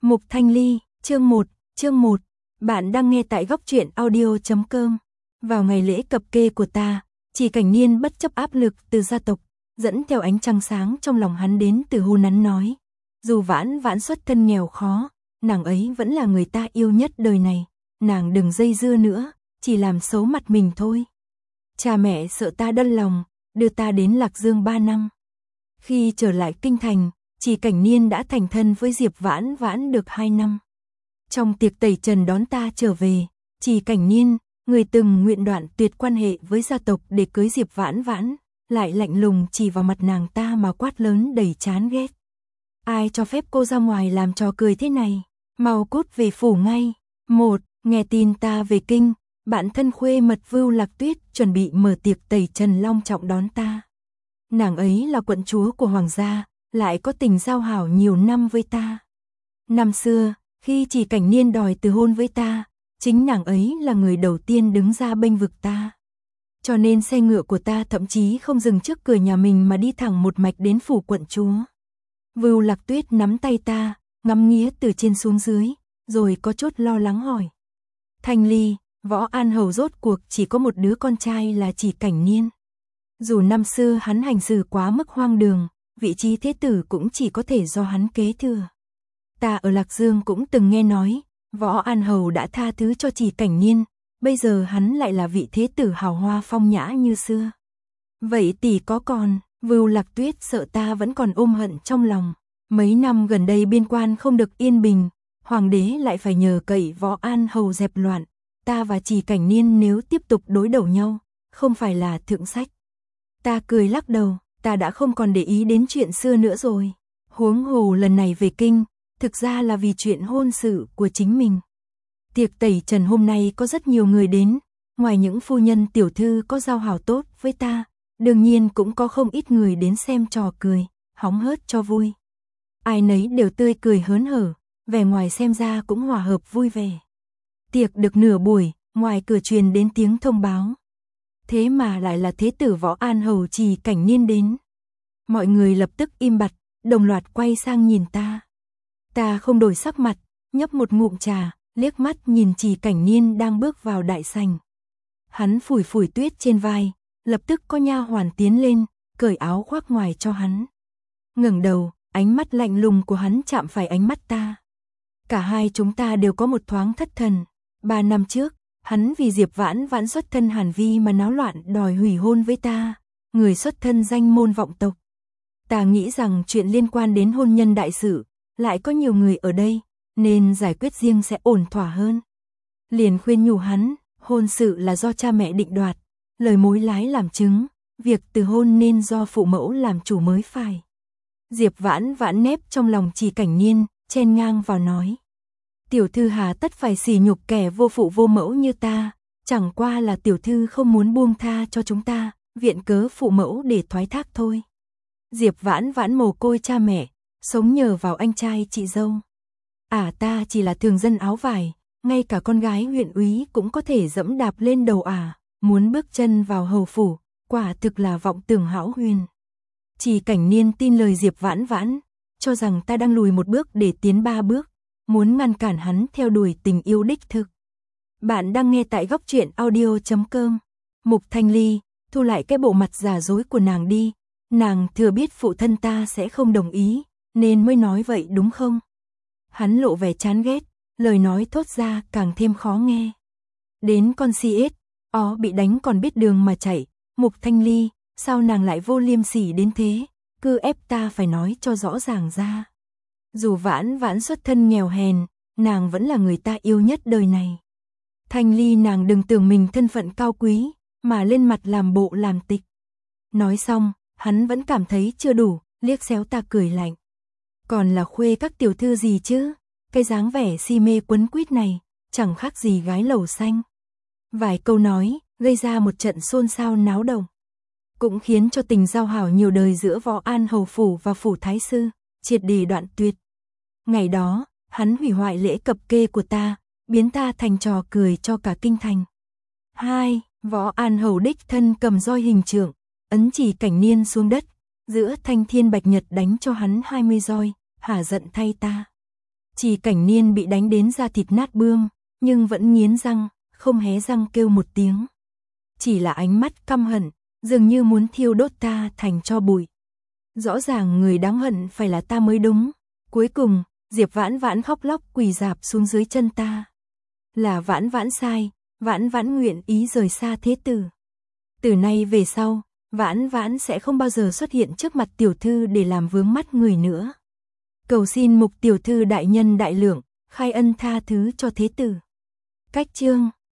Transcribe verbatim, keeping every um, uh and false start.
Mục Thanh Ly, chương một, chương một. Bạn đang nghe tại góc truyện audio chấm com. Vào ngày lễ cập kê của ta, Chỉ Cảnh Niên bất chấp áp lực từ gia tộc, dẫn theo ánh trăng sáng trong lòng hắn đến từ Hồ Nắn nói. Dù Vãn Vãn xuất thân nghèo khó, nàng ấy vẫn là người ta yêu nhất đời này. Nàng đừng dây dưa nữa, chỉ làm xấu mặt mình thôi. Cha mẹ sợ ta đân lòng, đưa ta đến Lạc Dương ba năm. Khi trở lại kinh thành, Chỉ Cảnh Niên đã thành thân với Diệp Vãn Vãn được hai năm. Trong tiệc tẩy trần đón ta trở về, Chỉ Cảnh Niên, người từng nguyện đoạn tuyệt quan hệ với gia tộc để cưới Diệp Vãn Vãn, lại lạnh lùng chỉ vào mặt nàng ta mà quát lớn đầy chán ghét. Ai cho phép cô ra ngoài làm trò cười thế này? Mau cút về phủ ngay. Một, nghe tin ta về kinh, bạn thân khuê mật Vưu Lạc Tuyết chuẩn bị mở tiệc tẩy trần long trọng đón ta. Nàng ấy là quận chúa của hoàng gia, lại có tình giao hảo nhiều năm với ta. Năm xưa, khi Chỉ Cảnh Niên đòi từ hôn với ta, chính nàng ấy là người đầu tiên đứng ra bênh vực ta. Cho nên xe ngựa của ta thậm chí không dừng trước cửa nhà mình mà đi thẳng một mạch đến phủ quận chúa. Vưu Lạc Tuyết nắm tay ta, ngắm nghía từ trên xuống dưới, rồi có chút lo lắng hỏi. Thanh Ly, Võ An Hầu rốt cuộc chỉ có một đứa con trai là Chỉ Cảnh Niên. Dù năm xưa hắn hành xử quá mức hoang đường, vị trí thế tử cũng chỉ có thể do hắn kế thừa. Ta ở Lạc Dương cũng từng nghe nói, Võ An Hầu đã tha thứ cho Chỉ Cảnh Niên, bây giờ hắn lại là vị thế tử hào hoa phong nhã như xưa. Vậy tỷ có còn? Vưu Lạc Tuyết sợ ta vẫn còn ôm hận trong lòng. Mấy năm gần đây biên quan không được yên bình, hoàng đế lại phải nhờ cậy Võ An Hầu dẹp loạn. Ta và Chỉ Cảnh Niên nếu tiếp tục đối đầu nhau, không phải là thượng sách. Ta cười lắc đầu, ta đã không còn để ý đến chuyện xưa nữa rồi. Huống hồ lần này về kinh, thực ra là vì chuyện hôn sự của chính mình. Tiệc tẩy trần hôm nay có rất nhiều người đến, ngoài những phu nhân tiểu thư có giao hảo tốt với ta, đương nhiên cũng có không ít người đến xem trò cười, hóng hớt cho vui. Ai nấy đều tươi cười hớn hở, vẻ ngoài xem ra cũng hòa hợp vui vẻ. Tiệc được nửa buổi, ngoài cửa truyền đến tiếng thông báo. Thế mà lại là thế tử Võ An Hầu Chỉ Cảnh Niên đến. Mọi người lập tức im bặt, đồng loạt quay sang nhìn ta. Ta không đổi sắc mặt, nhấp một ngụm trà, liếc mắt nhìn Chỉ Cảnh Niên đang bước vào đại sảnh. Hắn phủi phủi tuyết trên vai, lập tức có nha hoàn tiến lên, cởi áo khoác ngoài cho hắn. Ngẩng đầu, ánh mắt lạnh lùng của hắn chạm phải ánh mắt ta. Cả hai chúng ta đều có một thoáng thất thần. Ba năm trước, hắn vì Diệp Vãn Vãn xuất thân Hàn Vi mà náo loạn đòi hủy hôn với ta, người xuất thân danh môn vọng tộc. Ta nghĩ rằng chuyện liên quan đến hôn nhân đại sự, lại có nhiều người ở đây, nên giải quyết riêng sẽ ổn thỏa hơn. Liền khuyên nhủ hắn, hôn sự là do cha mẹ định đoạt, lời mối lái làm chứng, việc từ hôn nên do phụ mẫu làm chủ mới phải. Diệp Vãn Vãn nép trong lòng Chỉ Cảnh Niên, chen ngang vào nói. Tiểu thư hà tất phải sỉ nhục kẻ vô phụ vô mẫu như ta, chẳng qua là tiểu thư không muốn buông tha cho chúng ta, viện cớ phụ mẫu để thoái thác thôi. Diệp Vãn Vãn mồ côi cha mẹ, sống nhờ vào anh trai chị dâu. À ta chỉ là thường dân áo vải, ngay cả con gái huyện úy cũng có thể dẫm đạp lên đầu à, muốn bước chân vào hầu phủ, quả thực là vọng tưởng hão huyền. Chỉ Cảnh Niên tin lời Diệp Vãn Vãn, cho rằng ta đang lùi một bước để tiến ba bước, muốn ngăn cản hắn theo đuổi tình yêu đích thực. Bạn đang nghe tại góc truyện audio chấm com. Mục Thanh Ly, thu lại cái bộ mặt giả dối của nàng đi, nàng thừa biết phụ thân ta sẽ không đồng ý, nên mới nói vậy đúng không? Hắn lộ vẻ chán ghét, lời nói thốt ra càng thêm khó nghe. Đến con si ết, ó bị đánh còn biết đường mà chạy, Mục Thanh Ly, sao nàng lại vô liêm sỉ đến thế, cứ ép ta phải nói cho rõ ràng ra. Dù Vãn Vãn xuất thân nghèo hèn, nàng vẫn là người ta yêu nhất đời này. Thanh Ly nàng đừng tưởng mình thân phận cao quý, mà lên mặt làm bộ làm tịch. Nói xong, hắn vẫn cảm thấy chưa đủ, liếc xéo ta cười lạnh. Còn là khuê các tiểu thư gì chứ, cái dáng vẻ si mê quấn quýt này, chẳng khác gì gái lầu xanh. Vài câu nói, gây ra một trận xôn xao náo động. Cũng khiến cho tình giao hảo nhiều đời giữa Võ An Hầu Phủ và Phủ Thái Sư, triệt để đoạn tuyệt. Ngày đó, hắn hủy hoại lễ cập kê của ta, biến ta thành trò cười cho cả kinh thành. Hai, Võ An Hầu đích thân cầm roi hình trượng, ấn Chỉ Cảnh Niên xuống đất, giữa thanh thiên bạch nhật đánh cho hắn hai mươi roi, hả giận thay ta. Chỉ Cảnh Niên bị đánh đến da thịt nát bươm, nhưng vẫn nghiến răng, không hé răng kêu một tiếng. Chỉ là ánh mắt căm hận, dường như muốn thiêu đốt ta thành tro bụi. Rõ ràng người đáng hận phải là ta mới đúng. Cuối cùng, Diệp Vãn Vãn khóc lóc quỳ rạp xuống dưới chân ta. Là Vãn Vãn sai, Vãn Vãn nguyện ý rời xa Thế Tử. Từ nay về sau, Vãn Vãn sẽ không bao giờ xuất hiện trước mặt tiểu thư để làm vướng mắt người nữa. Cầu xin Mục tiểu thư đại nhân đại lượng, khai ân tha thứ cho Thế Tử. Cách chương